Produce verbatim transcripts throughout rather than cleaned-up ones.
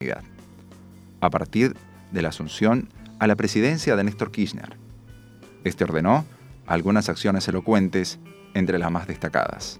universidad, a partir de la asunción a la presidencia de Néstor Kirchner. Este ordenó algunas acciones elocuentes, entre las más destacadas.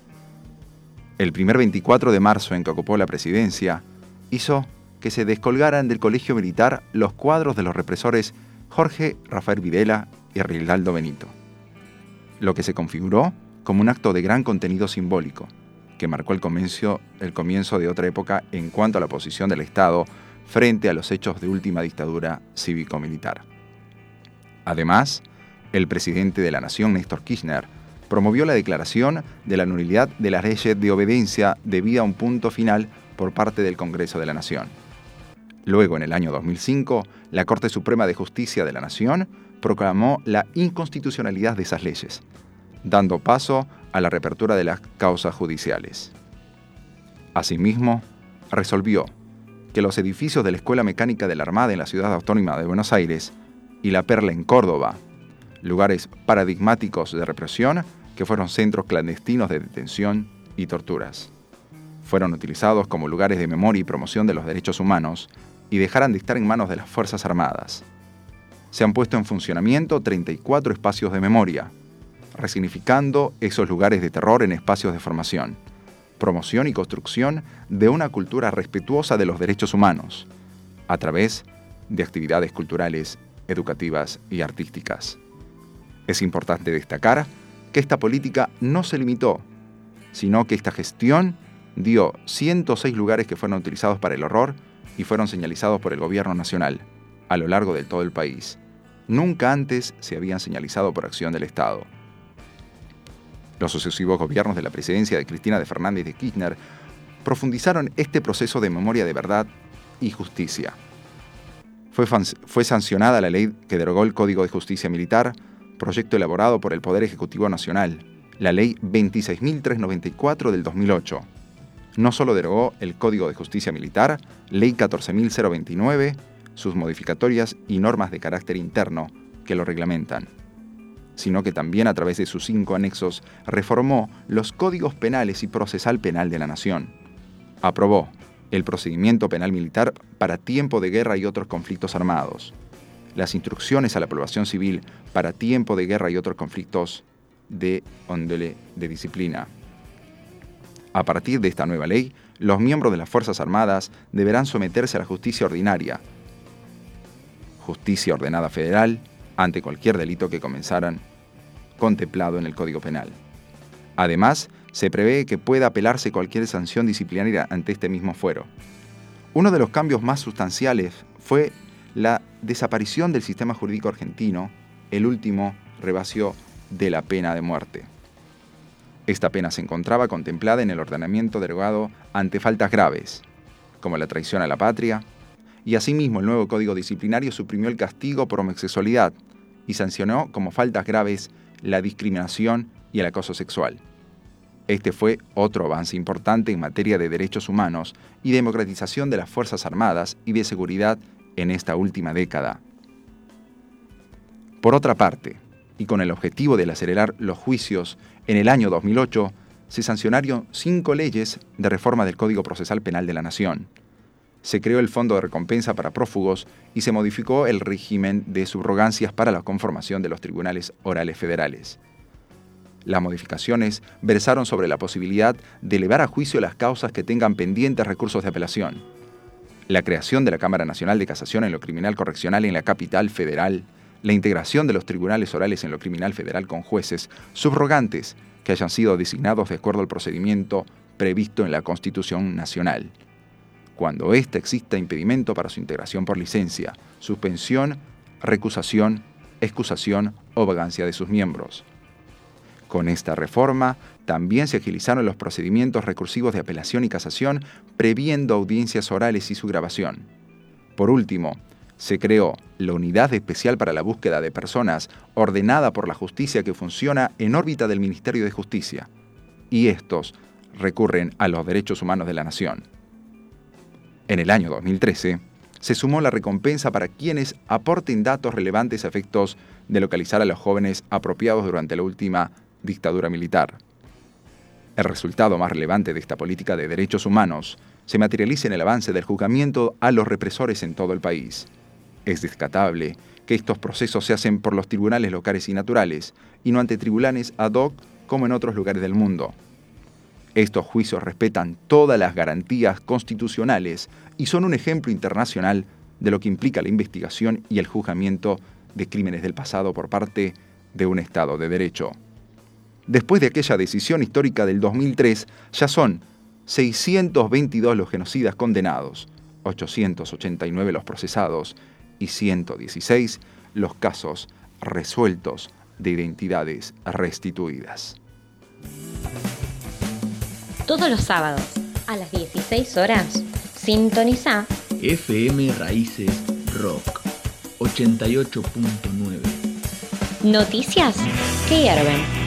El primer veinticuatro de marzo en que ocupó la presidencia, hizo que se descolgaran del colegio militar los cuadros de los represores Jorge Rafael Videla y Rinaldo Benito, lo que se configuró como un acto de gran contenido simbólico, que marcó el comienzo, el comienzo de otra época en cuanto a la posición del Estado frente a los hechos de última dictadura cívico-militar. Además, el presidente de la Nación, Néstor Kirchner, promovió la declaración de la nulidad de las leyes de obediencia debida a un punto final por parte del Congreso de la Nación. Luego, en el año dos mil cinco, la Corte Suprema de Justicia de la Nación proclamó la inconstitucionalidad de esas leyes, dando paso a la reapertura de las causas judiciales. Asimismo, resolvió que los edificios de la Escuela Mecánica de la Armada en la Ciudad Autónoma de Buenos Aires y La Perla en Córdoba, lugares paradigmáticos de represión que fueron centros clandestinos de detención y torturas, fueron utilizados como lugares de memoria y promoción de los derechos humanos y dejaran de estar en manos de las Fuerzas Armadas. Se han puesto en funcionamiento treinta y cuatro espacios de memoria, resignificando esos lugares de terror en espacios de formación, promoción y construcción de una cultura respetuosa de los derechos humanos, a través de actividades culturales, educativas y artísticas. Es importante destacar que esta política no se limitó, sino que esta gestión dio ciento seis lugares que fueron utilizados para el horror y fueron señalizados por el Gobierno Nacional a lo largo de todo el país. Nunca antes se habían señalizado por acción del Estado. Los sucesivos gobiernos de la presidencia de Cristina de Fernández de Kirchner profundizaron este proceso de memoria de verdad y justicia. Fue, fue sancionada la ley que derogó el Código de Justicia Militar, proyecto elaborado por el Poder Ejecutivo Nacional, la Ley veintiséis mil trescientos noventa y cuatro del dos mil ocho. No solo derogó el Código de Justicia Militar, Ley catorce mil veintinueve, sus modificatorias y normas de carácter interno que lo reglamentan, sino que también a través de sus cinco anexos reformó los códigos penales y procesal penal de la Nación. Aprobó el procedimiento penal militar para tiempo de guerra y otros conflictos armados, las instrucciones a la población civil para tiempo de guerra y otros conflictos de índole de disciplina. A partir de esta nueva ley, los miembros de las Fuerzas Armadas deberán someterse a la justicia ordinaria, justicia ordenada federal, ante cualquier delito que comenzaran contemplado en el Código Penal. Además, se prevé que pueda apelarse cualquier sanción disciplinaria ante este mismo fuero. Uno de los cambios más sustanciales fue la desaparición del sistema jurídico argentino, el último rebasio de la pena de muerte. Esta pena se encontraba contemplada en el ordenamiento derogado ante faltas graves, como la traición a la patria, y asimismo el nuevo Código Disciplinario suprimió el castigo por homosexualidad y sancionó como faltas graves la discriminación y el acoso sexual. Este fue otro avance importante en materia de derechos humanos y democratización de las Fuerzas Armadas y de seguridad en esta última década. Por otra parte, y con el objetivo de acelerar los juicios, en el año dos mil ocho se sancionaron cinco leyes de reforma del Código Procesal Penal de la Nación. Se creó el Fondo de Recompensa para Prófugos y se modificó el régimen de subrogancias para la conformación de los tribunales orales federales. Las modificaciones versaron sobre la posibilidad de elevar a juicio las causas que tengan pendientes recursos de apelación, la creación de la Cámara Nacional de Casación en lo criminal correccional en la capital federal, la integración de los tribunales orales en lo criminal federal con jueces subrogantes que hayan sido designados de acuerdo al procedimiento previsto en la Constitución Nacional, cuando ésta exista impedimento para su integración por licencia, suspensión, recusación, excusación o vagancia de sus miembros. Con esta reforma, también se agilizaron los procedimientos recursivos de apelación y casación, previendo audiencias orales y su grabación. Por último, se creó la Unidad Especial para la Búsqueda de Personas, ordenada por la justicia que funciona en órbita del Ministerio de Justicia, y estos recurren a los derechos humanos de la Nación. En el año dos mil trece, se sumó la recompensa para quienes aporten datos relevantes a efectos de localizar a los jóvenes apropiados durante la última dictadura militar. El resultado más relevante de esta política de derechos humanos se materialice en el avance del juzgamiento a los represores en todo el país. Es descartable que estos procesos se hacen por los tribunales locales y naturales, y no ante tribunales ad hoc como en otros lugares del mundo. Estos juicios respetan todas las garantías constitucionales y son un ejemplo internacional de lo que implica la investigación y el juzgamiento de crímenes del pasado por parte de un Estado de Derecho. Después de aquella decisión histórica del dos mil tres, ya son seiscientos veintidós los genocidas condenados, ochocientos ochenta y nueve los procesados y ciento dieciséis los casos resueltos de identidades restituidas. Todos los sábados a las dieciséis horas, sintoniza F M Raíces Rock ochenta y ocho punto nueve. Noticias que hierven.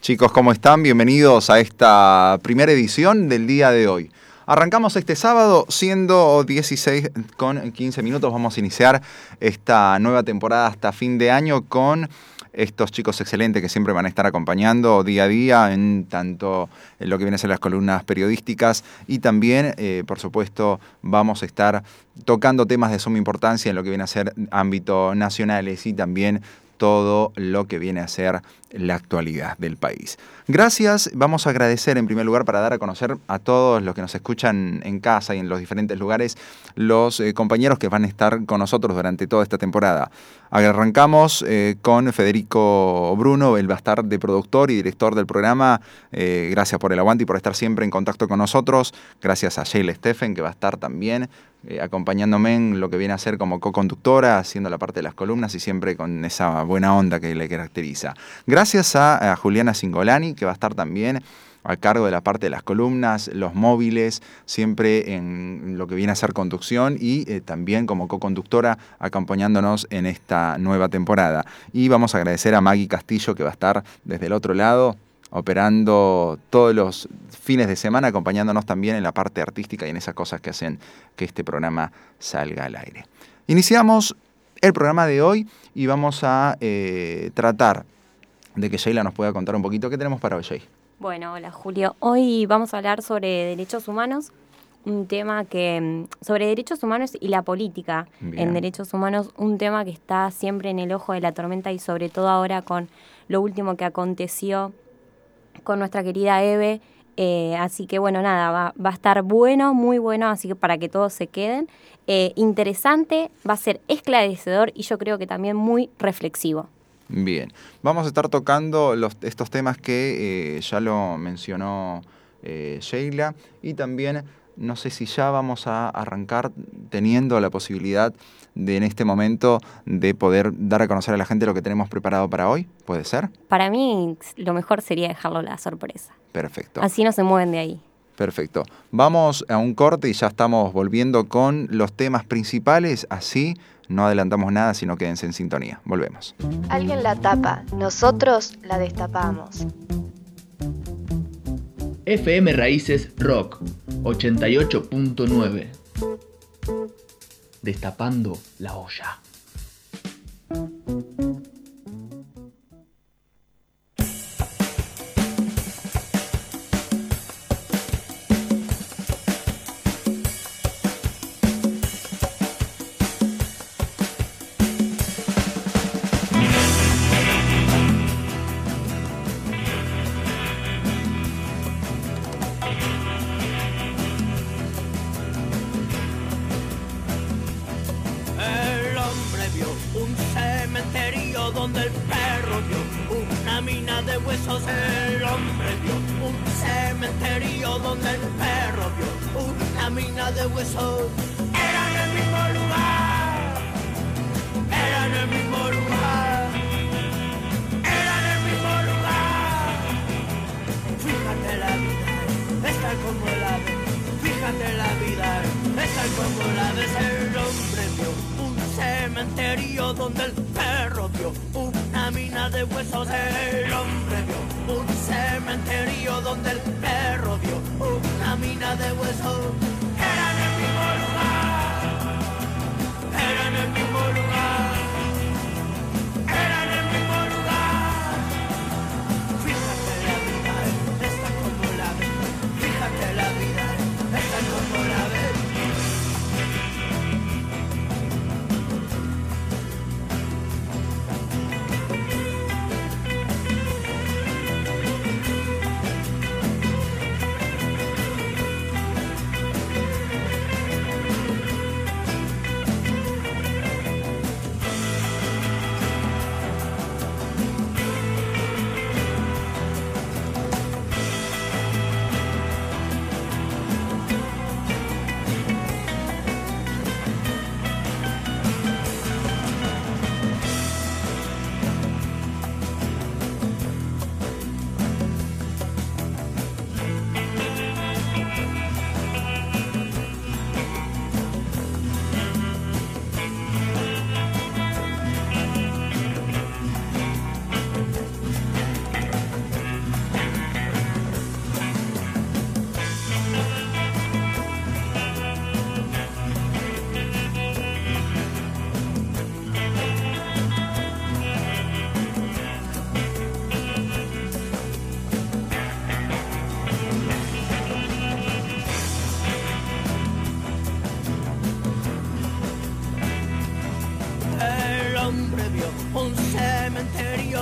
Chicos, ¿cómo están? Bienvenidos a esta primera edición del día de hoy. Arrancamos este sábado, siendo dieciséis con quince minutos. Vamos a iniciar esta nueva temporada hasta fin de año con estos chicos excelentes que siempre van a estar acompañando día a día en tanto en lo que viene a ser las columnas periodísticas y también, eh, por supuesto, vamos a estar tocando temas de suma importancia en lo que viene a ser ámbito nacionales y también todo lo que viene a ser la actualidad del país. Gracias, vamos a agradecer en primer lugar para dar a conocer a todos los que nos escuchan en casa y en los diferentes lugares, los eh, compañeros que van a estar con nosotros durante toda esta temporada. Arrancamos eh, con Federico Bruno, él va a estar de productor y director del programa. Eh, gracias por el aguante y por estar siempre en contacto con nosotros. Gracias a Sheila Steffen, que va a estar también eh, acompañándome en lo que viene a ser como co-conductora, haciendo la parte de las columnas y siempre con esa buena onda que le caracteriza. Gracias a, a Juliana Cingolani, que va a estar también a cargo de la parte de las columnas, los móviles, siempre en lo que viene a ser conducción y eh, también como co-conductora acompañándonos en esta nueva temporada. Y vamos a agradecer a Maggie Castillo, que va a estar desde el otro lado operando todos los fines de semana, acompañándonos también en la parte artística y en esas cosas que hacen que este programa salga al aire. Iniciamos el programa de hoy y vamos a eh, tratar de que Sheila nos pueda contar un poquito. ¿Qué tenemos para hoy, Sheila? Bueno, hola Julio. Hoy vamos a hablar sobre derechos humanos, un tema que, sobre derechos humanos y la política. Bien. En derechos humanos, un tema que está siempre en el ojo de la tormenta y sobre todo ahora con lo último que aconteció con nuestra querida Eve. Eh, así que bueno, nada, va, va a estar bueno, muy bueno, así que para que todos se queden. Eh, interesante, va a ser esclarecedor y yo creo que también muy reflexivo. Bien, vamos a estar tocando los, estos temas que eh, ya lo mencionó eh, Sheila y también no sé si ya vamos a arrancar teniendo la posibilidad de en este momento de poder dar a conocer a la gente lo que tenemos preparado para hoy, ¿puede ser? Para mí lo mejor sería dejarlo la sorpresa. Perfecto. Así no se mueven de ahí. Perfecto. Vamos a un corte y ya estamos volviendo con los temas principales, así no adelantamos nada, sino quédense en sintonía. Volvemos. Alguien la tapa, nosotros la destapamos. F M Raíces Rock ochenta y ocho punto nueve. Destapando la olla.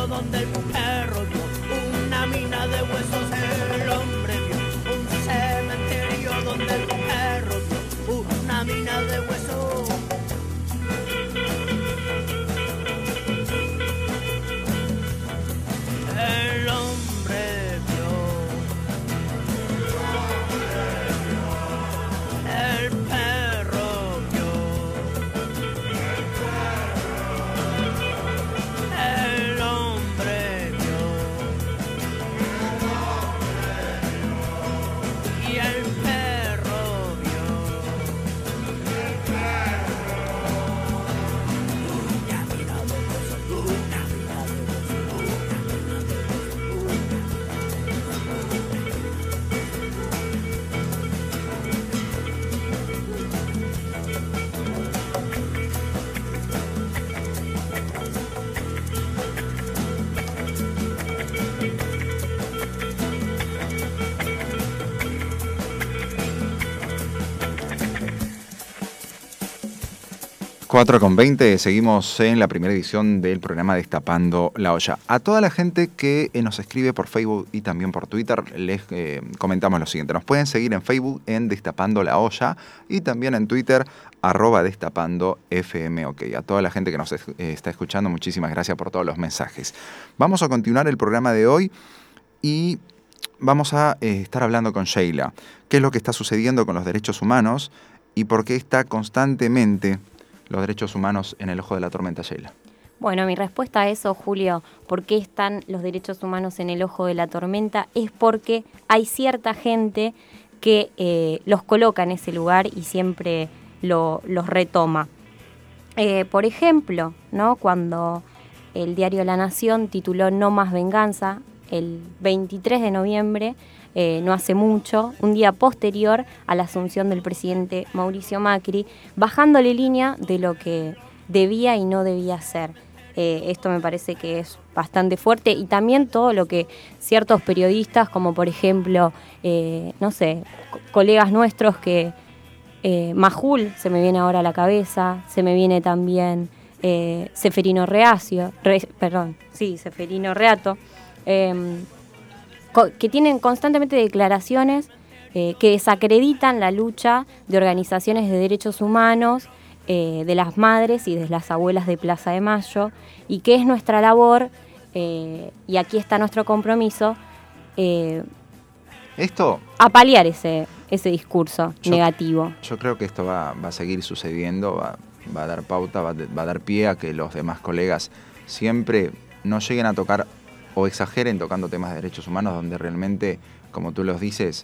donde el perro vio una mina de huesos. El hombre vio un cementerio donde el perro vio una mina de huesos. El hombre vio, el perro vio, el hombre vio, y el perro vio. Una mina de huesos, una mina de huesos, una mina de cuatro con veinte, seguimos en la primera edición del programa Destapando la Olla. A toda la gente que eh, nos escribe por Facebook y también por Twitter, les eh, comentamos lo siguiente. Nos pueden seguir en Facebook en Destapando la Olla y también en Twitter, arroba Destapando F M OK. A toda la gente que nos es, eh, está escuchando, muchísimas gracias por todos los mensajes. Vamos a continuar el programa de hoy y vamos a eh, estar hablando con Sheila. ¿Qué es lo que está sucediendo con los derechos humanos y por qué está constantemente los derechos humanos en el ojo de la tormenta, Sheila? Bueno, mi respuesta a eso, Julio, ¿por qué están los derechos humanos en el ojo de la tormenta? Es porque hay cierta gente que eh, los coloca en ese lugar y siempre lo, los retoma. Eh, por ejemplo, ¿no? Cuando el diario La Nación tituló No más venganza, el veintitrés de noviembre, Eh, no hace mucho, un día posterior a la asunción del presidente Mauricio Macri, bajándole línea de lo que debía y no debía hacer. Eh, esto me parece que es bastante fuerte y también todo lo que ciertos periodistas, como por ejemplo, eh, no sé, co- colegas nuestros que eh, Majul se me viene ahora a la cabeza, se me viene también eh, Seferino Reacio, Re, perdón, sí, Seferino Reato, eh, que tienen constantemente declaraciones eh, que desacreditan la lucha de organizaciones de derechos humanos, eh, de las madres y de las abuelas de Plaza de Mayo, y que es nuestra labor, eh, y aquí está nuestro compromiso, eh, Esto, a paliar ese, ese discurso yo, negativo. Yo creo que esto va, va a seguir sucediendo, va, va a dar pauta, va, va a dar pie a que los demás colegas siempre no lleguen a tocar o exageren tocando temas de derechos humanos donde realmente, como tú los dices,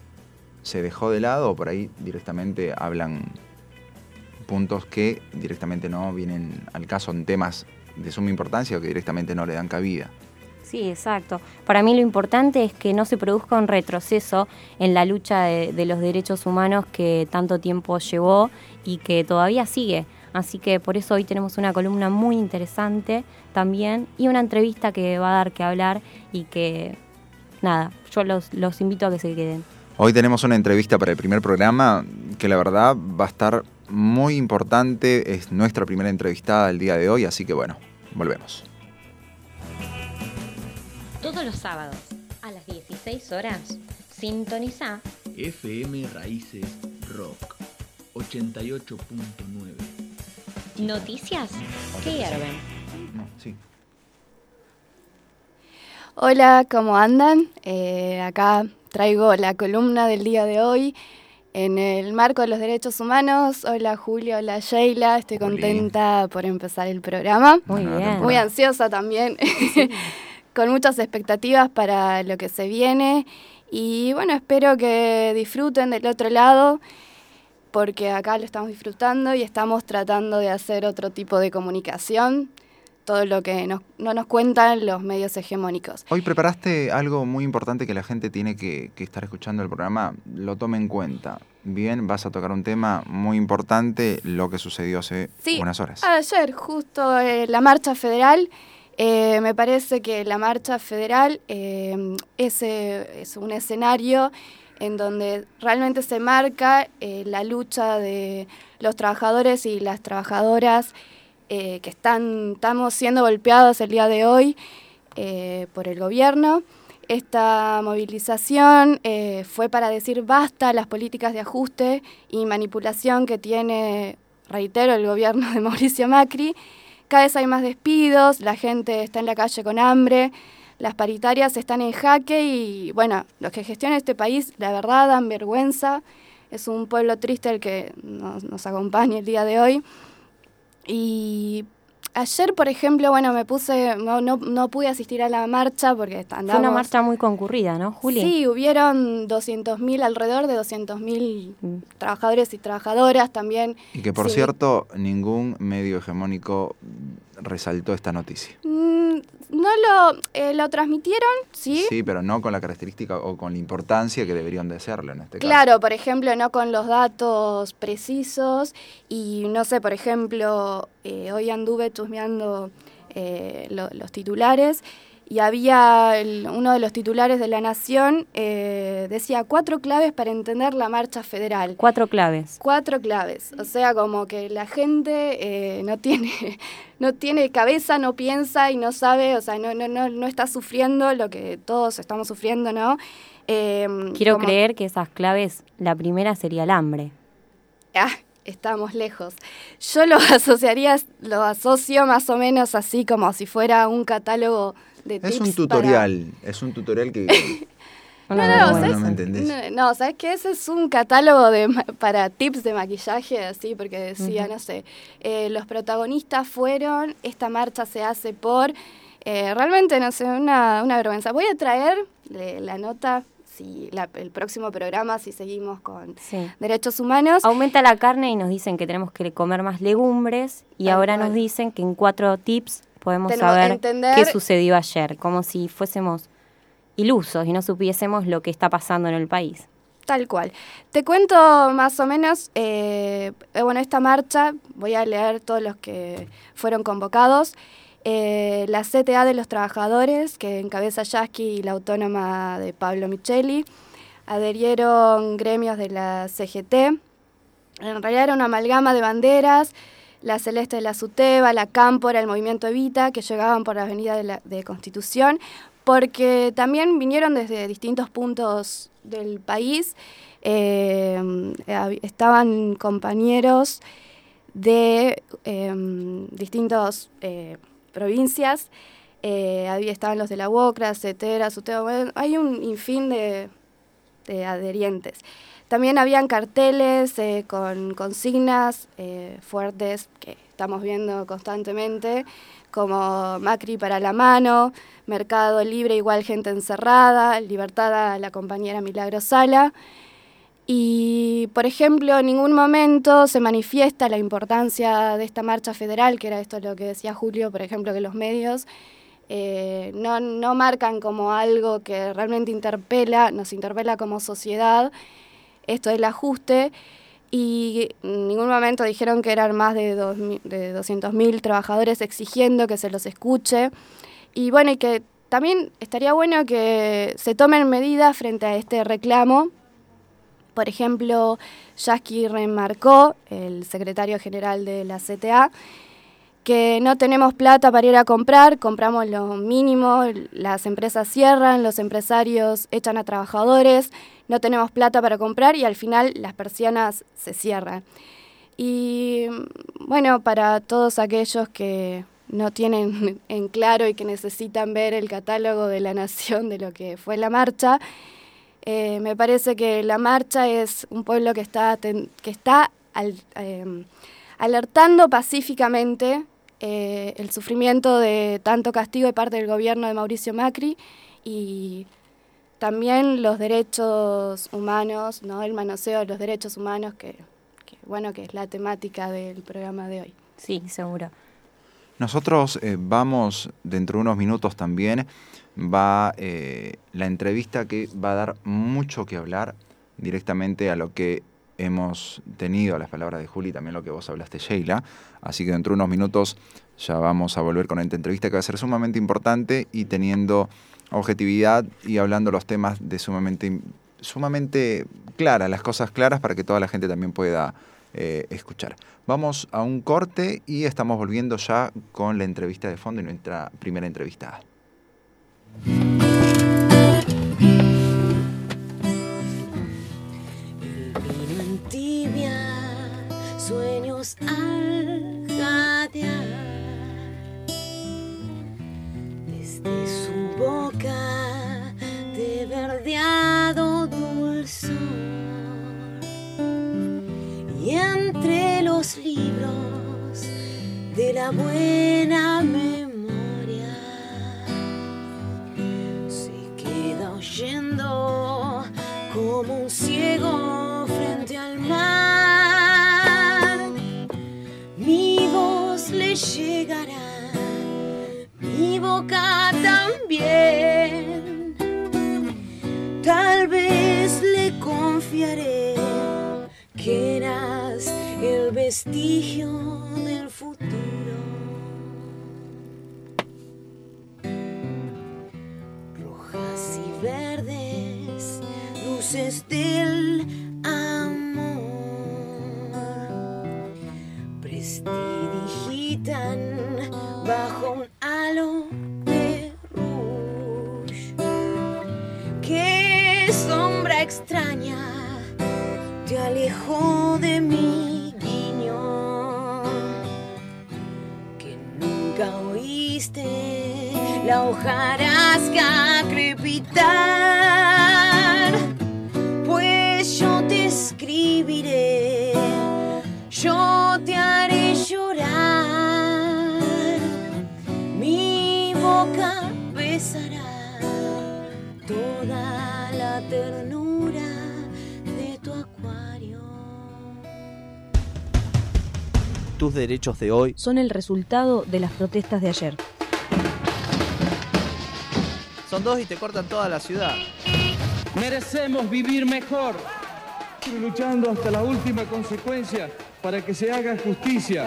se dejó de lado o por ahí directamente hablan puntos que directamente no vienen al caso en temas de suma importancia o que directamente no le dan cabida. Sí, exacto. Para mí lo importante es que no se produzca un retroceso en la lucha de, de los derechos humanos que tanto tiempo llevó y que todavía sigue. Así que por eso hoy tenemos una columna muy interesante también y una entrevista que va a dar que hablar y que, nada, yo los, los invito a que se queden. Hoy tenemos una entrevista para el primer programa que la verdad va a estar muy importante. Es nuestra primera entrevistada del día de hoy, así que bueno, volvemos. Todos los sábados a las dieciséis horas, sintoniza F M Raíces Rock ochenta y ocho punto nueve. Noticias que hierven. No, sí. Hola, ¿cómo andan? Eh, acá traigo la columna del día de hoy en el marco de los derechos humanos. Hola Julio, hola Sheila, estoy contenta por empezar el programa. Muy bien. Muy ansiosa también, sí. Con muchas expectativas para lo que se viene y bueno, espero que disfruten del otro lado porque acá lo estamos disfrutando y estamos tratando de hacer otro tipo de comunicación, todo lo que nos, no nos cuentan los medios hegemónicos. Hoy preparaste algo muy importante que la gente tiene que, que estar escuchando el programa, lo tome en cuenta. Bien, vas a tocar un tema muy importante, lo que sucedió hace sí, unas horas. Ayer, justo eh, la marcha federal, eh, me parece que la marcha federal eh, es, eh, es un escenario en donde realmente se marca eh, la lucha de los trabajadores y las trabajadoras eh, que están, estamos siendo golpeados el día de hoy eh, por el gobierno. Esta movilización eh, fue para decir basta a las políticas de ajuste y manipulación que tiene, reitero, el gobierno de Mauricio Macri. Cada vez hay más despidos, la gente está en la calle con hambre, las paritarias están en jaque y, bueno, los que gestionan este país, la verdad, dan vergüenza. Es un pueblo triste el que nos, nos acompaña el día de hoy. Y ayer, por ejemplo, bueno, me puse, no, no, no pude asistir a la marcha porque andamos... Fue una marcha muy concurrida, ¿no, Juli? Sí, hubieron doscientos mil, alrededor de doscientos mil mm. trabajadores y trabajadoras también. Y que, por sí. cierto, ningún medio hegemónico resaltó esta noticia. Mm, no lo, eh, lo transmitieron, ¿sí? Sí, pero no con la característica o con la importancia que deberían de hacerlo en este caso. Claro, por ejemplo, no con los datos precisos y, no sé, por ejemplo, eh, hoy anduve chusmeando eh, lo, los titulares y había el, uno de los titulares de La Nación, eh, decía cuatro claves para entender la marcha federal. Cuatro claves. Cuatro claves. O sea, como que la gente eh, no tiene no tiene cabeza, no piensa y no sabe, o sea, no, no, no, no está sufriendo lo que todos estamos sufriendo, ¿no? Eh, Quiero como... creer que esas claves, la primera sería el hambre. Ah, estamos lejos. Yo lo asociaría, lo asocio más o menos así como si fuera un catálogo de tips. Es un tutorial, para... es un tutorial que... no, no, no, no, ¿sabes? no me entendés. No, no, ¿sabes qué? Ese es un catálogo de para tips de maquillaje, así, porque decía, uh-huh. no sé, eh, los protagonistas fueron, esta marcha se hace por... Eh, realmente, no sé, una, una vergüenza. Voy a traer eh, la nota... Si la, el próximo programa, si seguimos con sí. derechos humanos. Aumenta la carne y nos dicen que tenemos que comer más legumbres y Tal ahora cual. Nos dicen que en cuatro tips podemos tenemos saber entender... qué sucedió ayer, como si fuésemos ilusos y no supiésemos lo que está pasando en el país. Tal cual. Te cuento más o menos, eh, bueno, esta marcha, voy a leer todos los que fueron convocados. Eh, la C T A de los Trabajadores, que encabeza Yasky, y la Autónoma de Pablo Micheli. Adherieron gremios de la C G T. En realidad era una amalgama de banderas, la Celeste de la SUTEBA, la Cámpora, el Movimiento Evita, que llegaban por la avenida de, la, de Constitución, porque también vinieron desde distintos puntos del país. Eh, estaban compañeros de eh, distintos... Eh, provincias, eh, ahí estaban los de la UOCRA, CETERA, SUTEBA, bueno, hay un infín de, de adherientes. También habían carteles eh, con consignas eh, fuertes que estamos viendo constantemente, como Macri para la mano, Mercado Libre igual gente encerrada, libertad a la compañera Milagro Sala. Y, por ejemplo, en ningún momento se manifiesta la importancia de esta marcha federal, que era esto lo que decía Julio, por ejemplo, que los medios eh, no, no marcan como algo que realmente interpela, nos interpela como sociedad, esto del ajuste, y en ningún momento dijeron que eran más de, dos, de doscientos mil trabajadores exigiendo que se los escuche. Y bueno, y que también estaría bueno que se tomen medidas frente a este reclamo. Por ejemplo, Yasky remarcó, el secretario general de la C T A, que no tenemos plata para ir a comprar, compramos lo mínimo, las empresas cierran, los empresarios echan a trabajadores, no tenemos plata para comprar y al final las persianas se cierran. Y bueno, para todos aquellos que no tienen en claro y que necesitan ver el catálogo de La Nación de lo que fue la marcha, Eh, me parece que la marcha es un pueblo que está, ten, que está al, eh, alertando pacíficamente eh, el sufrimiento de tanto castigo de parte del gobierno de Mauricio Macri y también los derechos humanos, ¿no? El manoseo de los derechos humanos, que, que bueno, que es la temática del programa de hoy. Sí, seguro. Nosotros eh, vamos, dentro de unos minutos también, va eh, la entrevista que va a dar mucho que hablar directamente a lo que hemos tenido, a las palabras de Juli, también lo que vos hablaste, Sheila. Así que dentro de unos minutos ya vamos a volver con esta entrevista que va a ser sumamente importante y teniendo objetividad y hablando los temas de sumamente, sumamente claras, las cosas claras para que toda la gente también pueda eh, escuchar. Vamos a un corte y estamos volviendo ya con la entrevista de fondo y nuestra primera entrevistada. El vino entibia sueños al jadear. Desde su boca de verdeado dulzor, y entre los libros de la buena memoria se queda oyendo como un ciego frente al mar. Mi voz le llegará, mi boca también. Tal vez le confiaré que eras el vestigio del futuro. Rojas y verdes, luces del amor, prestidigitan bajo un halo de rouge. Qué sombra extraña te alejó de mi guiño, que nunca oíste la hojarasca crepitar. Pues yo te escribiré, yo te haré llorar, mi boca besará toda la ternura de tu acuario. Tus derechos de hoy son el resultado de las protestas de ayer. Son dos y te cortan toda la ciudad. Merecemos vivir mejor. Estoy luchando hasta la última consecuencia para que se haga justicia.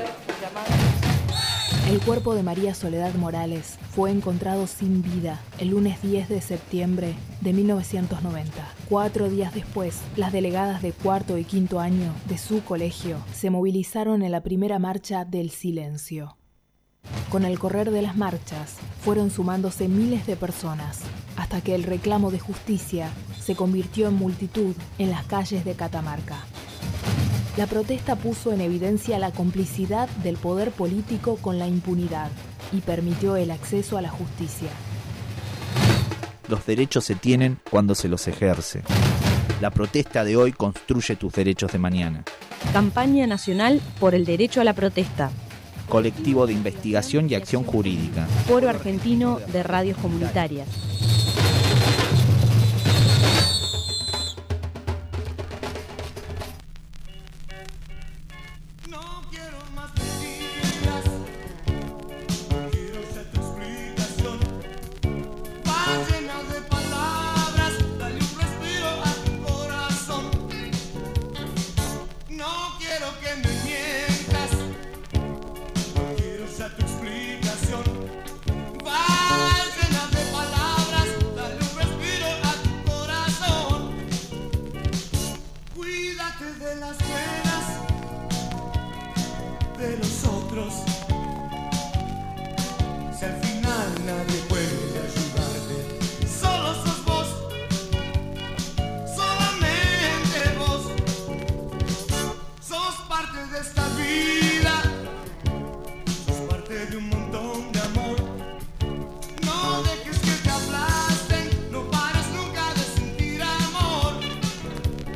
El cuerpo de María Soledad Morales fue encontrado sin vida el lunes diez de septiembre de mil novecientos noventa. Cuatro días después, las delegadas de cuarto y quinto año de su colegio se movilizaron en la primera marcha del silencio. Con el correr de las marchas, fueron sumándose miles de personas, hasta que el reclamo de justicia se convirtió en multitud en las calles de Catamarca. La protesta puso en evidencia la complicidad del poder político con la impunidad y permitió el acceso a la justicia. Los derechos se tienen cuando se los ejerce. La protesta de hoy construye tus derechos de mañana. Campaña Nacional por el Derecho a la Protesta. Colectivo de Investigación y Acción Jurídica. Foro Argentino de Radios Comunitarias.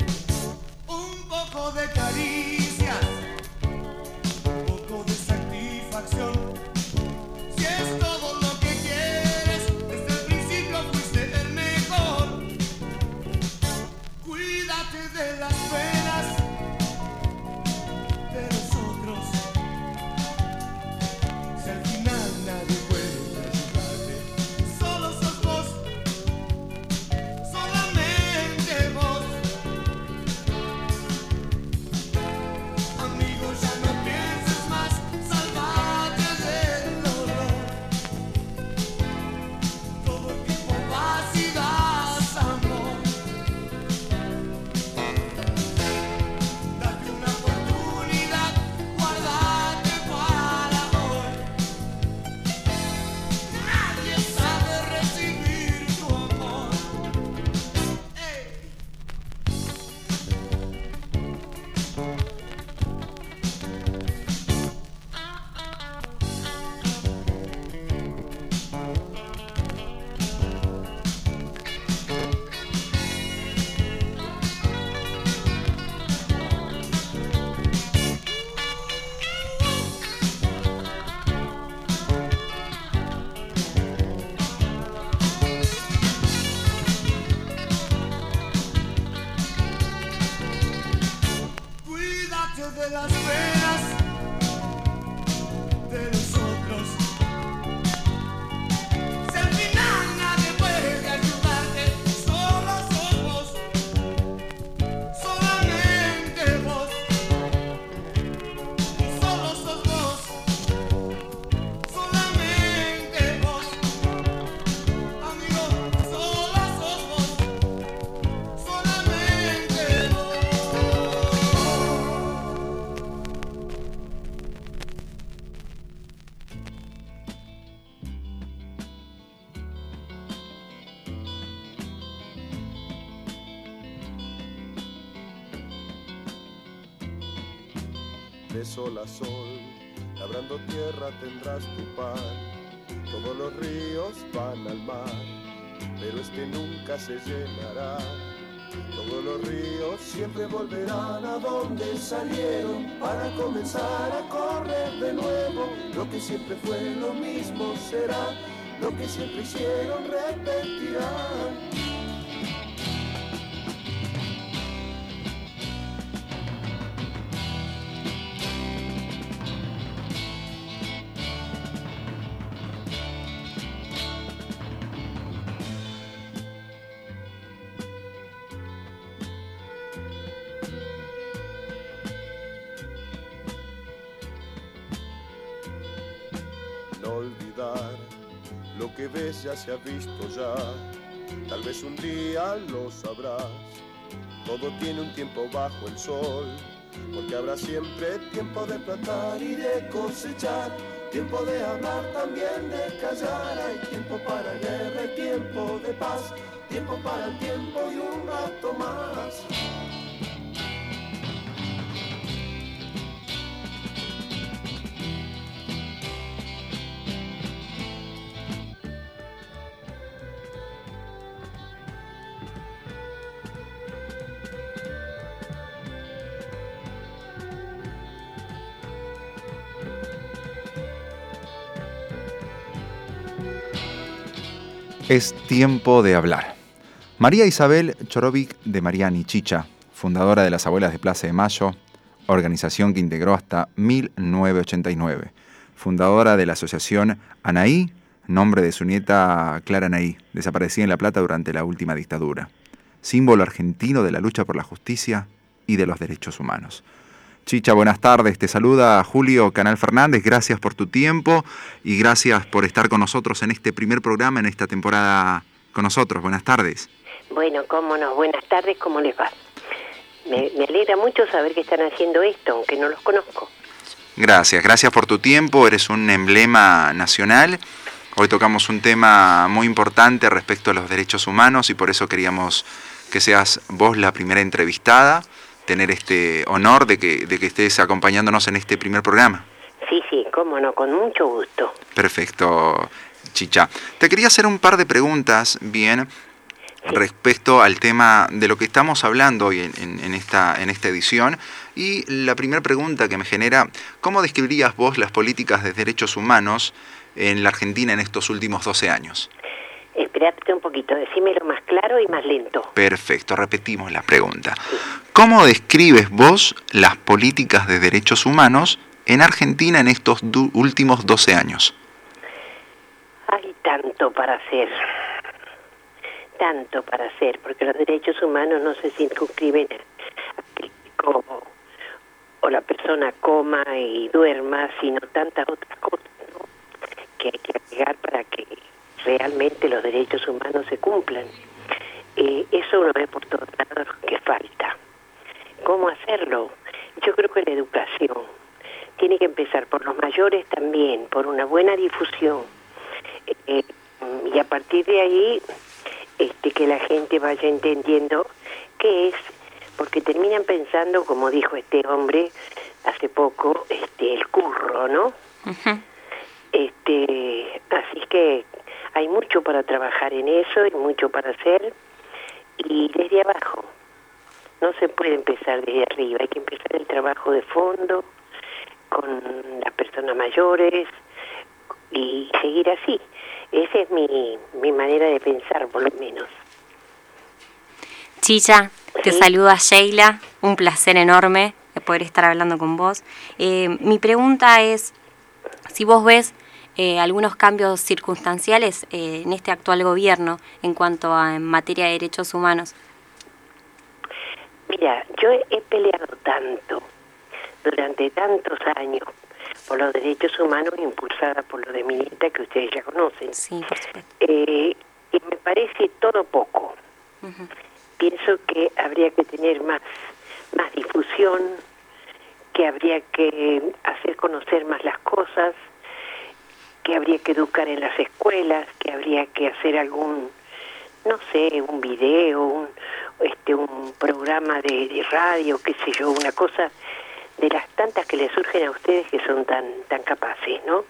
De caricias, un poco de sacrificio. de las venas de los otros. Si al final nadie puede ayudarte, solo sos vos, solamente vos, solo sos vos, solamente vos, amigo, solo sos vos, solamente vos. De sol a sol, labrando tierra tendrás tu pan. Todos los ríos van al mar, pero este nunca se llenará. Todos los ríos siempre volverán a donde salieron, para comenzar a correr de nuevo. Lo que siempre fue lo mismo será, lo que siempre hicieron repetirán. No olvidar lo que ves ya se ha visto ya, tal vez un día lo sabrás. Todo tiene un tiempo bajo el sol, porque habrá siempre tiempo de plantar y de cosechar, tiempo de hablar, también de callar. Hay tiempo para guerra y tiempo de paz, tiempo para el tiempo y un rato más. Es tiempo de hablar. María Isabel Chorovic de Mariani Chicha, fundadora de las Abuelas de Plaza de Mayo, organización que integró hasta mil novecientos ochenta y nueve, fundadora de la asociación Anaí, nombre de su nieta Clara Anaí, desaparecida en La Plata durante la última dictadura, símbolo argentino de la lucha por la justicia y de los derechos humanos. Chicha, buenas tardes. Te saluda Julio Canal Fernández. Gracias por tu tiempo y gracias por estar con nosotros en este primer programa, en esta temporada con nosotros. Buenas tardes. Bueno, cómo no. Buenas tardes, ¿cómo les va? Me, me alegra mucho saber que están haciendo esto, aunque no los conozco. Gracias, gracias por tu tiempo. Eres un emblema nacional. Hoy tocamos un tema muy importante respecto a los derechos humanos y por eso queríamos que seas vos la primera entrevistada, tener este honor de que, de que estés acompañándonos en este primer programa. Sí, sí, cómo no, con mucho gusto. Perfecto, Chicha. Te quería hacer un par de preguntas, bien, sí, respecto al tema de lo que estamos hablando hoy en, en, en, esta, en esta edición. Y la primera pregunta que me genera, ¿cómo describirías vos las políticas de derechos humanos en la Argentina en estos últimos doce años? Espérate un poquito, decímelo más claro y más lento. Perfecto, repetimos la pregunta. Sí. ¿Cómo describes vos las políticas de derechos humanos en Argentina en estos du- últimos doce años? Hay tanto para hacer, tanto para hacer, porque los derechos humanos no se circunscriben a que como o la persona coma y duerma, sino tantas otras cosas, ¿no?, que hay que agregar para que realmente los derechos humanos se cumplan. Eh, eso uno ve por todos lados que falta. ¿Cómo hacerlo? Yo creo que la educación tiene que empezar por los mayores también, por una buena difusión. Eh, y a partir de ahí, este, que la gente vaya entendiendo qué es, porque terminan pensando, como dijo este hombre hace poco, este, el curro, ¿no? Uh-huh. Este, así que hay mucho para trabajar en eso y mucho para hacer, y desde abajo. No se puede empezar desde arriba, hay que empezar el trabajo de fondo con las personas mayores y seguir así. Esa es mi, mi manera de pensar, por lo menos. Chicha, te ¿Sí? saluda Sheila, un placer enorme poder estar hablando con vos. Eh, mi pregunta es si vos ves eh, algunos cambios circunstanciales eh, en este actual gobierno en cuanto a en materia de derechos humanos. Mira, yo he peleado tanto durante tantos años por los derechos humanos, impulsada por lo de Mineta, que ustedes ya conocen. Sí, por supuesto. Eh, y me parece todo poco. Uh-huh. Pienso que habría que tener más, más difusión, que habría que hacer conocer más las cosas, que habría que educar en las escuelas, que habría que hacer algún, no sé, un video, un, este, un programa de, de radio, qué sé yo, una cosa de las tantas que les surgen a ustedes que son tan tan capaces, ¿no?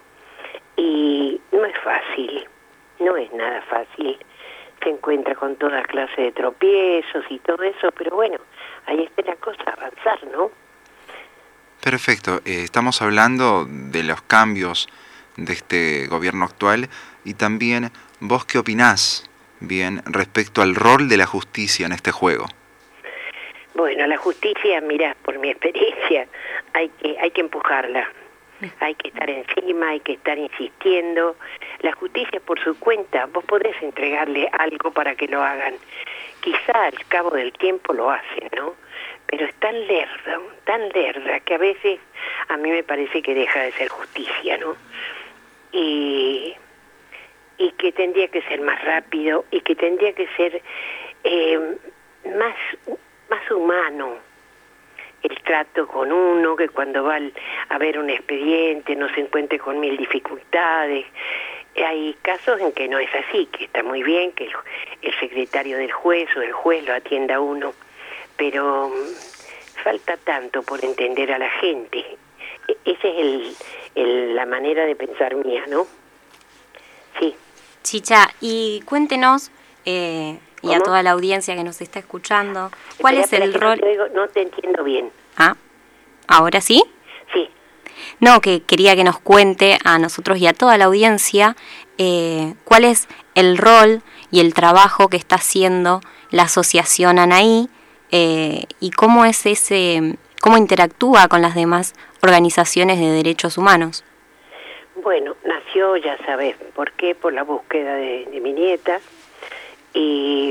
Y no es fácil, no es nada fácil. Se encuentra con toda clase de tropiezos y todo eso, pero bueno, ahí está la cosa, avanzar, ¿no? Perfecto. Eh, estamos hablando de los cambios de este gobierno actual y también vos qué opinás, bien, respecto al rol de la justicia en este juego. Bueno, la justicia, mirá, por mi experiencia, hay que hay que empujarla, hay que estar encima, hay que estar insistiendo. La justicia por su cuenta, vos podés entregarle algo para que lo hagan. Quizá al cabo del tiempo lo hacen, ¿no? Pero es tan lerda, tan lerda, que a veces a mí me parece que deja de ser justicia, ¿no? Y, y que tendría que ser más rápido y que tendría que ser eh, más... más humano el trato con uno, que cuando va a ver un expediente no se encuentre con mil dificultades. Hay casos en que no es así, que está muy bien que el, el secretario del juez o el juez lo atienda a uno, pero falta tanto por entender a la gente. Esa es el, el, la manera de pensar mía, ¿no? Sí. Chicha, y cuéntenos... Eh... y ¿Cómo? a toda la audiencia que nos está escuchando, ¿cuál espera, es el espera, rol? No te, oigo, no te entiendo bien. Ah, ¿ahora sí? Sí. No, que quería que nos cuente a nosotros y a toda la audiencia eh, cuál es el rol y el trabajo que está haciendo la asociación Anaí eh, y cómo es ese, cómo interactúa con las demás organizaciones de derechos humanos. Bueno, nació, ya sabes, ¿por qué? Por la búsqueda de, de mi nieta. Y,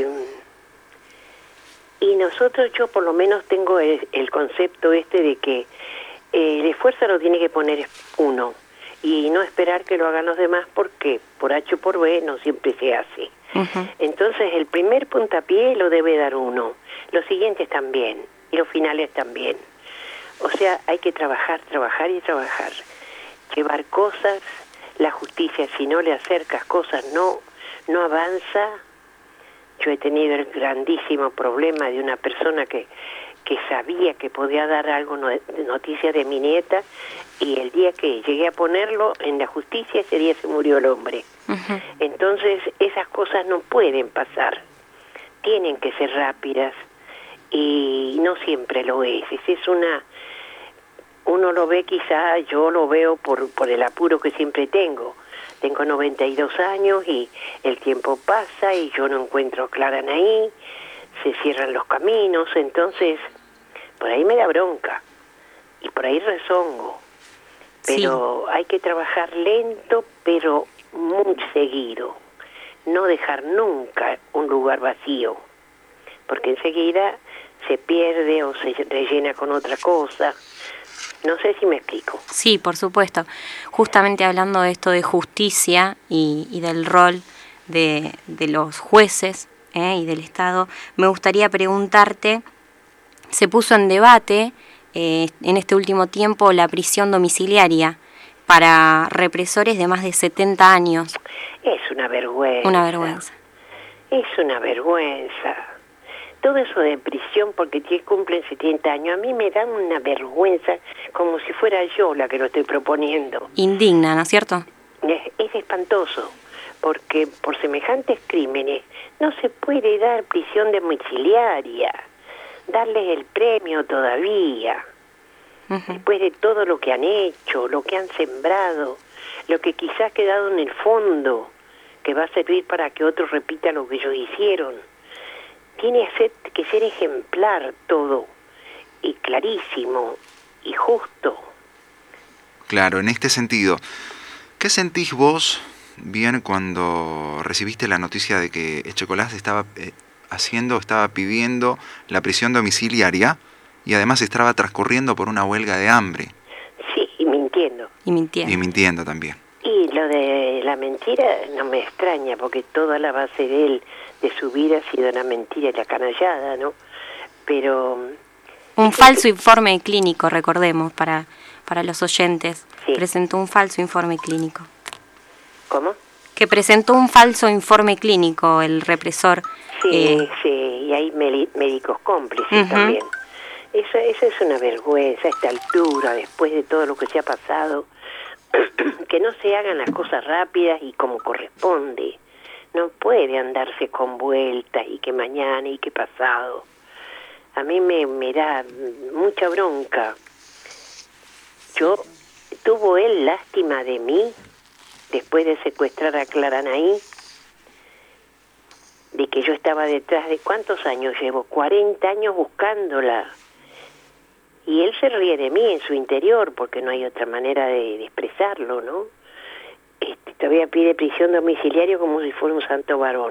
y nosotros, yo por lo menos tengo el, el concepto este de que eh, el esfuerzo lo tiene que poner uno y no esperar que lo hagan los demás porque por H o por B no siempre se hace. Uh-huh. Entonces el primer puntapié lo debe dar uno, los siguientes también y los finales también. O sea, hay que trabajar, trabajar y trabajar, llevar cosas. La justicia, si no le acercas cosas, no, no avanza. Yo he tenido el grandísimo problema de una persona que, que sabía que podía dar algo no, noticia de mi nieta y el día que llegué a ponerlo en la justicia, ese día se murió el hombre. Uh-huh. Entonces esas cosas no pueden pasar, tienen que ser rápidas y no siempre lo es. Es una, uno lo ve quizá, yo lo veo por, por el apuro que siempre tengo. Tengo noventa y dos años y el tiempo pasa y yo no encuentro clara ahí, se cierran los caminos, entonces por ahí me da bronca y por ahí rezongo. Pero sí, hay que trabajar lento, pero muy seguido. No dejar nunca un lugar vacío, porque enseguida se pierde o se rellena con otra cosa. No sé si me explico. Sí, por supuesto. Justamente hablando de esto de justicia y, y del rol de, de los jueces eh, y del Estado, me gustaría preguntarte, se puso en debate eh, en este último tiempo la prisión domiciliaria para represores de más de setenta años. Es una vergüenza. Una vergüenza. Es una vergüenza. Todo eso de prisión porque cumplen setenta años, a mí me da una vergüenza como si fuera yo la que lo estoy proponiendo. Indigna, ¿no es cierto? Es, es espantoso, porque por semejantes crímenes no se puede dar prisión domiciliaria, darles el premio todavía, uh-huh. después de todo lo que han hecho, lo que han sembrado, lo que quizá ha quedado en el fondo, que va a servir para que otros repitan lo que ellos hicieron. Tiene que ser ejemplar todo y clarísimo y justo. Claro, en este sentido, ¿qué sentís vos bien cuando recibiste la noticia de que Echecolás estaba eh, haciendo, estaba pidiendo la prisión domiciliaria y además estaba transcurriendo por una huelga de hambre? Sí, y mintiendo. Y mintiendo. Y mintiendo también. Y lo de la mentira no me extraña, porque toda la base de él, de su vida, ha sido la mentira y la canallada, ¿no? Pero... Un falso informe clínico, recordemos, para, para los oyentes. Sí. Presentó un falso informe clínico. ¿Cómo? Que presentó un falso informe clínico el represor. Sí, eh, sí, y hay médicos cómplices uh-huh. también. Eso, eso es una vergüenza a esta altura, después de todo lo que se ha pasado, que no se hagan las cosas rápidas y como corresponde. No puede andarse con vueltas y que mañana y que pasado. A mí me, me da mucha bronca. Yo, tuvo él lástima de mí después de secuestrar a Claranaí, de que yo estaba detrás de... ¿Cuántos años llevo? cuarenta años buscándola. Y él se ríe de mí en su interior, porque no hay otra manera de, de expresarlo, ¿no? Este, todavía pide prisión domiciliaria como si fuera un santo varón.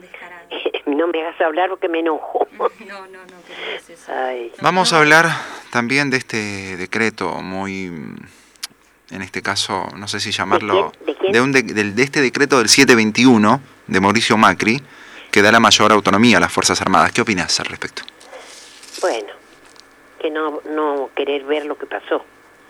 No me hagas hablar porque me enojo. No, no, no, que no es eso. Ay. Vamos a hablar también de este decreto muy, en este caso, no sé si llamarlo, ¿De quién? ¿De quién? de, un de, de, de este decreto del siete veintiuno de Mauricio Macri, que da la mayor autonomía a las Fuerzas Armadas. ¿Qué opinás al respecto? Bueno, que no, no querer ver lo que pasó.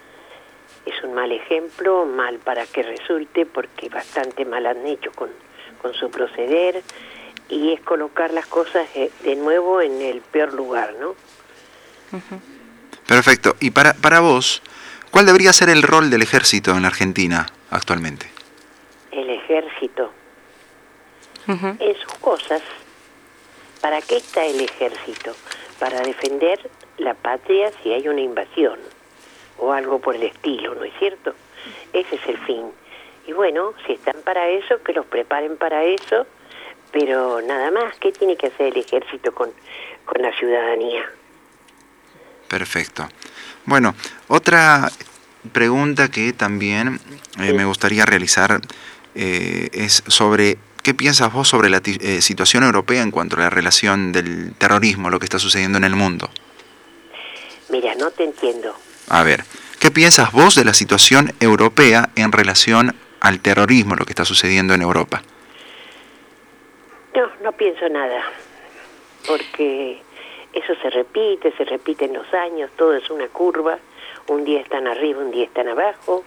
Es un mal ejemplo, mal para que resulte, porque bastante mal han hecho con, con su proceder, y es colocar las cosas de nuevo en el peor lugar, ¿no? Uh-huh. Perfecto. Y para, para vos, ¿cuál debería ser el rol del ejército en la Argentina actualmente? El ejército. Uh-huh. En sus cosas. ¿Para qué está el ejército? Para defender la patria si hay una invasión o algo por el estilo, ¿no es cierto? Ese es el fin. Y bueno, si están para eso, que los preparen para eso, pero nada más. ¿Qué tiene que hacer el ejército con, con la ciudadanía? Perfecto. Bueno, otra pregunta que también eh, sí. me gustaría realizar eh, es sobre qué piensas vos sobre la eh, situación europea en cuanto a la relación del terrorismo, lo que está sucediendo en el mundo. Mira, no te entiendo. A ver, ¿qué piensas vos de la situación europea en relación al terrorismo, lo que está sucediendo en Europa? No, no pienso nada, porque eso se repite, se repite en los años, todo es una curva, un día están arriba, un día están abajo,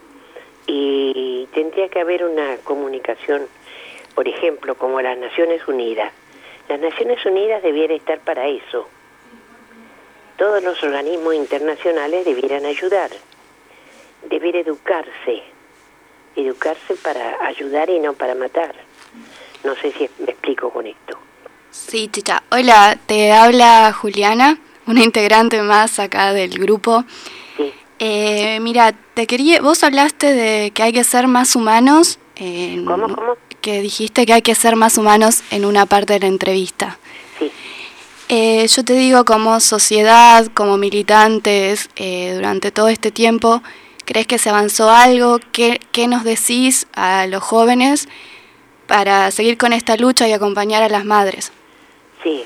y tendría que haber una comunicación, por ejemplo, como las Naciones Unidas. Las Naciones Unidas debieran estar para eso. Todos los organismos internacionales debieran ayudar, debiera educarse, educarse para ayudar y no para matar. No sé si me explico con esto. Sí, chicha. Hola, te habla Juliana, una integrante más acá del grupo. Sí. Eh, mira, te quería, vos hablaste de que hay que ser más humanos. En, ¿Cómo, cómo? Que dijiste que hay que ser más humanos en una parte de la entrevista. Sí. Eh, yo te digo, como sociedad, como militantes, eh, durante todo este tiempo, ¿crees que se avanzó algo? ¿Qué, qué nos decís a los jóvenes para seguir con esta lucha y acompañar a las madres? Sí.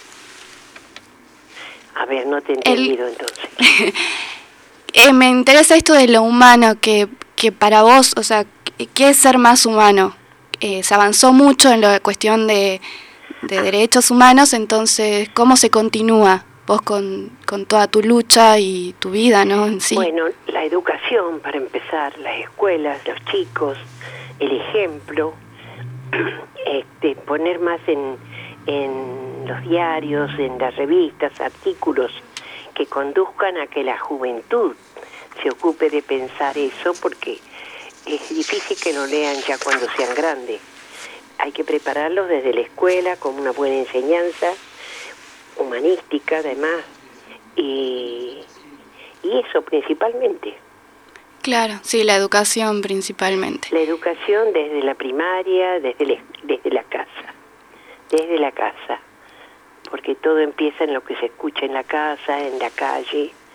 A ver, no te he entendido El... entonces. eh, me interesa esto de lo humano, que, que para vos, o sea, ¿qué es ser más humano? Eh, se avanzó mucho en la cuestión de, de derechos humanos, entonces, ¿cómo se continúa vos con, con toda tu lucha y tu vida, ¿no? En sí. Bueno, la educación, para empezar, las escuelas, los chicos, el ejemplo, este, poner más en, en los diarios, en las revistas, artículos que conduzcan a que la juventud se ocupe de pensar eso, porque es difícil que lo lean ya cuando sean grandes. Hay que prepararlos desde la escuela con una buena enseñanza, humanística además, y, y eso principalmente. Claro, sí, la educación principalmente. La educación desde la primaria, desde, la, desde la casa, desde la casa, porque todo empieza en lo que se escucha en la casa, en la calle,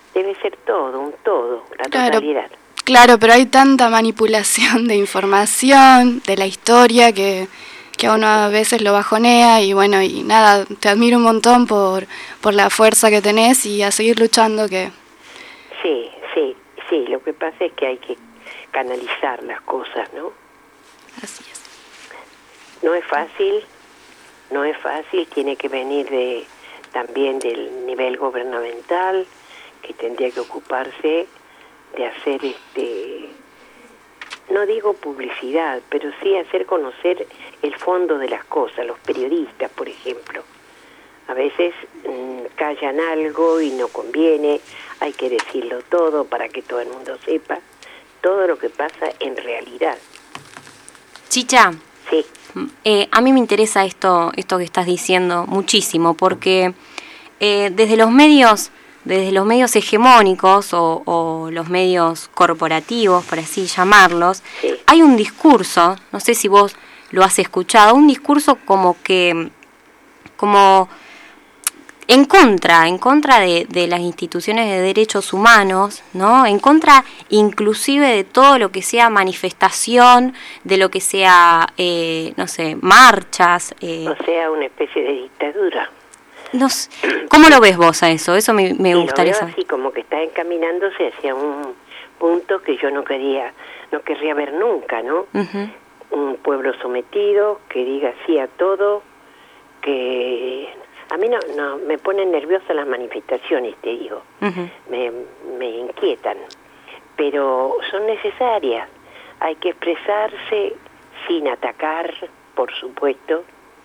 Debe ser todo, un todo, la Claro. totalidad. Claro, pero hay tanta manipulación de información, de la historia, que, que a uno a veces lo bajonea y bueno, y nada, te admiro un montón por, por la fuerza que tenés y a seguir luchando que... Sí, sí, sí, lo que pasa es que hay que canalizar las cosas, ¿no? Así es. No es fácil, no es fácil, tiene que venir de también del nivel gubernamental, que tendría que ocuparse de hacer, este, no digo publicidad, pero sí hacer conocer el fondo de las cosas, los periodistas, por ejemplo. A veces mmm, callan algo y no conviene, hay que decirlo todo para que todo el mundo sepa todo lo que pasa en realidad. Chicha. Sí. Eh, a mí me interesa esto, esto que estás diciendo muchísimo, porque eh, desde los medios, desde los medios hegemónicos o, o los medios corporativos, por así llamarlos, sí. hay un discurso, no sé si vos lo has escuchado, un discurso como que, como en contra, en contra de, de las instituciones de derechos humanos, ¿no? En contra inclusive de todo lo que sea manifestación, de lo que sea, eh, no sé, marchas. Eh. O sea, una especie de dictadura. No sé, ¿cómo lo ves vos a eso? Eso me, me y gustaría lo veo saber. Así como que está encaminándose hacia un punto que yo no quería, no querría ver nunca, ¿no? Uh-huh. Un pueblo sometido, que diga sí a todo, que... A mí no, no me ponen nerviosa las manifestaciones, te digo. Uh-huh. Me, me inquietan. Pero son necesarias. Hay que expresarse sin atacar, por supuesto,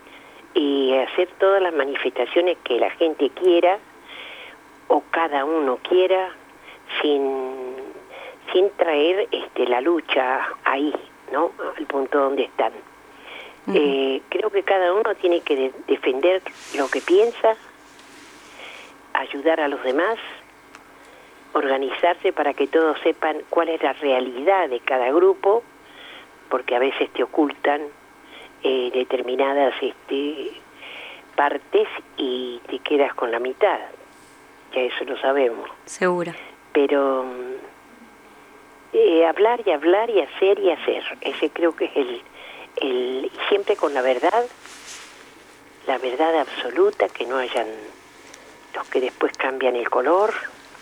y hacer todas las manifestaciones que la gente quiera o cada uno quiera, sin, sin traer este, la lucha ahí, ¿no? Al punto donde están. Uh-huh. Eh, creo que cada uno tiene que de- defender lo que piensa, ayudar a los demás, organizarse para que todos sepan cuál es la realidad de cada grupo, porque a veces te ocultan eh, determinadas este, partes y te quedas con la mitad, ya eso lo sabemos. Seguro. Pero eh, hablar y hablar y hacer y hacer, ese creo que es el... El, siempre con la verdad, la verdad absoluta, que no hayan los que después cambian el color.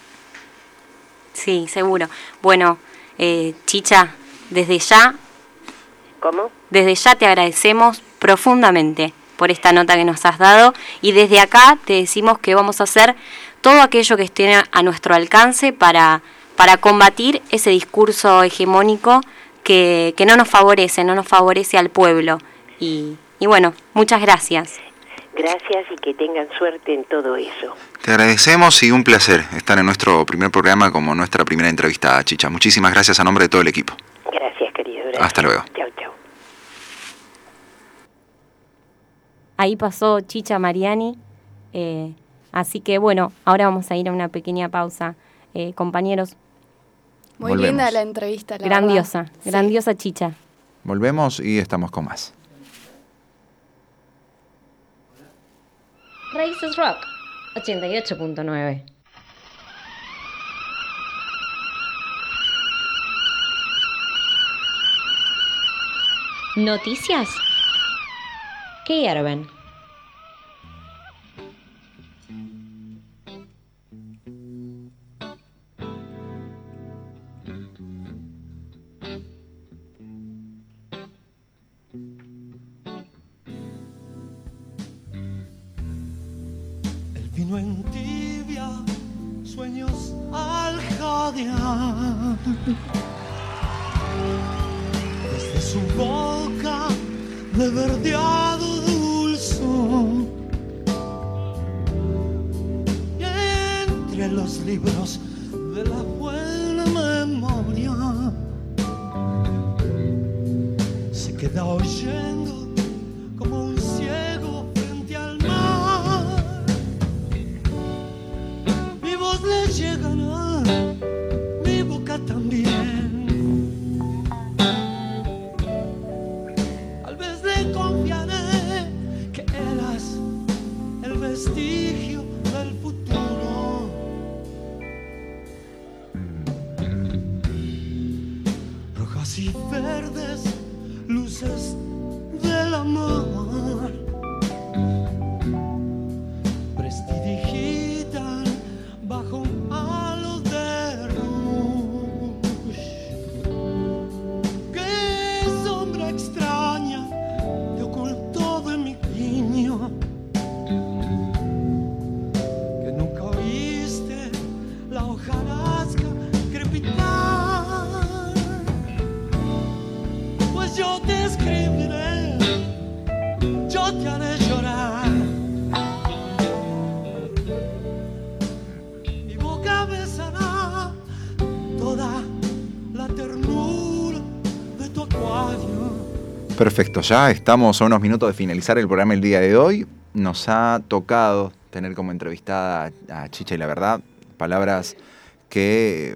Sí, seguro. Bueno, eh, Chicha, desde ya... ¿Cómo? Desde ya te agradecemos profundamente por esta nota que nos has dado y desde acá te decimos que vamos a hacer todo aquello que esté a nuestro alcance para, para combatir ese discurso hegemónico Que, que no nos favorece, no nos favorece al pueblo. Y, y bueno, muchas gracias. Gracias y que tengan suerte en todo eso. Te agradecemos y un placer estar en nuestro primer programa como nuestra primera entrevista a Chicha. Muchísimas gracias a nombre de todo el equipo. Gracias, querido. Gracias. Hasta luego. Chau, chau. Ahí pasó Chicha Mariani. Eh, así que bueno, ahora vamos a ir a una pequeña pausa. Eh, compañeros. Muy Volvemos. linda la entrevista, la Grandiosa, verdad. grandiosa sí. Chicha. Volvemos y estamos con más. Raíces Rock ochenta y ocho punto nueve. Noticias que hierven. Vino en tibia, sueños al jadear. Desde su boca de verdeado dulzor. Y entre los libros de la buena memoria se queda oyendo como un ciego frente al mar. Mi voz le llegará, mi boca también. Tal vez le confiaré que eras el vestigio del futuro. Rojas y verdes, luces del amor, prestidigitan bajo un halo de rouge. Qué sombra extraña te ocultó de mi niño, que nunca oíste la hojarasca crepitar. Pues yo te escribiré, yo te haré llorar. Mi boca besará toda la ternura de tu acuario. Perfecto, ya estamos a unos minutos de finalizar el programa el día de hoy. Nos ha tocado tener como entrevistada a Chicha y la Verdad, palabras que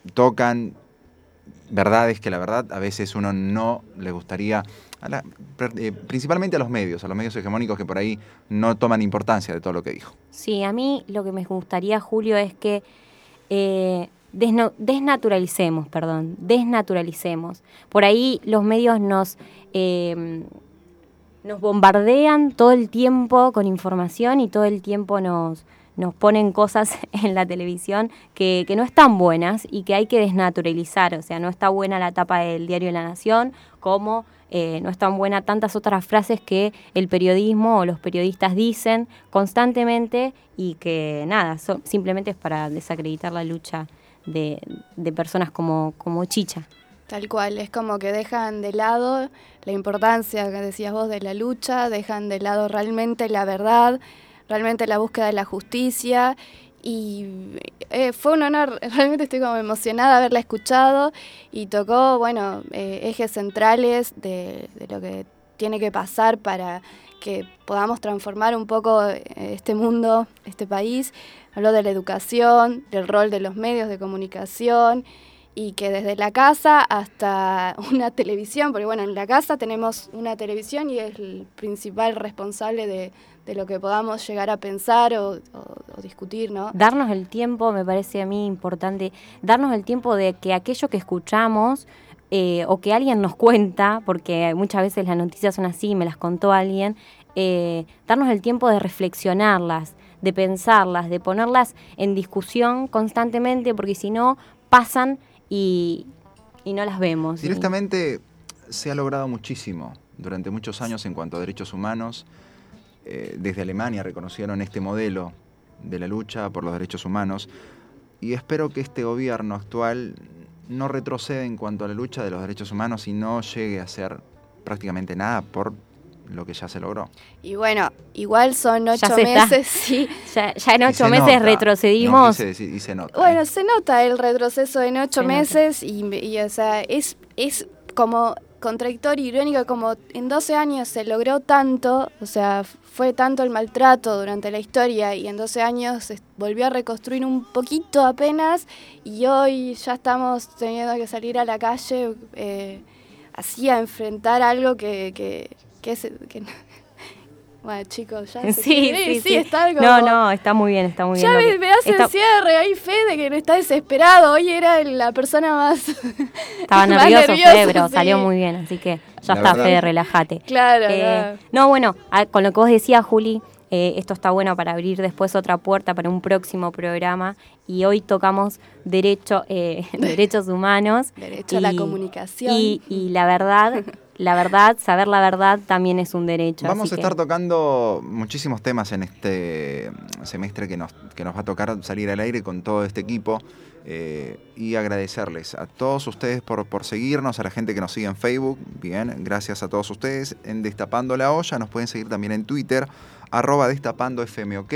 tocan verdades que la verdad a veces uno no le gustaría, a la, eh, principalmente a los medios, a los medios hegemónicos que por ahí no toman importancia de todo lo que dijo. Sí, a mí lo que me gustaría, Julio, es que eh, desno, desnaturalicemos, perdón, desnaturalicemos. Por ahí los medios nos... Eh, nos bombardean todo el tiempo con información y todo el tiempo nos, nos ponen cosas en la televisión que, que no están buenas y que hay que desnaturalizar. O sea, no está buena la tapa del diario La Nación, como eh, no están buenas tantas otras frases que el periodismo o los periodistas dicen constantemente y que nada, so, simplemente es para desacreditar la lucha de, de personas como, como Chicha. Tal cual, es como que dejan de lado la importancia que decías vos de la lucha, dejan de lado realmente la verdad, realmente la búsqueda de la justicia, y eh, fue un honor, realmente estoy como emocionada de haberla escuchado, y tocó, bueno, eh, ejes centrales de, de lo que tiene que pasar para que podamos transformar un poco este mundo, este país. Habló de la educación, del rol de los medios de comunicación, y que desde la casa hasta una televisión, porque bueno, en la casa tenemos una televisión y es el principal responsable de, de lo que podamos llegar a pensar o, o, o discutir, ¿no? Darnos el tiempo, me parece a mí importante, darnos el tiempo de que aquello que escuchamos eh, o que alguien nos cuenta, porque muchas veces las noticias son así, me las contó alguien, eh, darnos el tiempo de reflexionarlas, de pensarlas, de ponerlas en discusión constantemente, porque si no pasan Y, y no las vemos. Directamente se ha logrado muchísimo durante muchos años en cuanto a derechos humanos. Eh, desde Alemania reconocieron este modelo de la lucha por los derechos humanos y espero que este gobierno actual no retroceda en cuanto a la lucha de los derechos humanos y no llegue a hacer prácticamente nada por lo que ya se logró. Y bueno, igual son ocho meses, sí. Ya, ya en ocho meses nota, retrocedimos. No, y, se, y se nota. Bueno, ¿eh? se nota el retroceso en ocho se meses y, y, o sea, es, es como contradictorio, irónico, como en doce años se logró tanto, o sea, fue tanto el maltrato durante la historia y en doce años se volvió a reconstruir un poquito apenas y hoy ya estamos teniendo que salir a la calle eh, así a enfrentar algo que... que Que es, que, bueno, chicos, ya sí, se sí, sí, sí. Está algo no, no, está muy bien, está muy ya bien. Ya me, me hace está... el cierre, hay fe de que no está desesperado. Hoy era la persona más... Estaba más nervioso, nervioso, Fede, pero sí. Salió muy bien, así que ya la está, verdad. Fede, relájate. Claro, eh, claro. No, bueno, a, con lo que vos decías, Juli, eh, esto está bueno para abrir después otra puerta para un próximo programa. Y hoy tocamos derecho, eh, derechos humanos. Derecho y, a la comunicación. Y, y la verdad... La verdad, saber la verdad también es un derecho. Vamos así a estar que... tocando muchísimos temas en este semestre que nos, que nos va a tocar salir al aire con todo este equipo eh, y agradecerles a todos ustedes por, por seguirnos, a la gente que nos sigue en Facebook, bien, gracias a todos ustedes. En Destapando la Olla nos pueden seguir también en Twitter, arroba destapando fm, ok.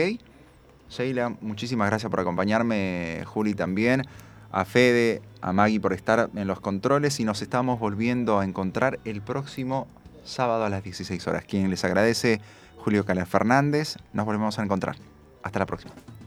Sheila, muchísimas gracias por acompañarme, Juli también. A Fede, a Maggie por estar en los controles y nos estamos volviendo a encontrar el próximo sábado a las dieciséis horas. Quien les agradece, Julio Cala Fernández. Nos volvemos a encontrar. Hasta la próxima.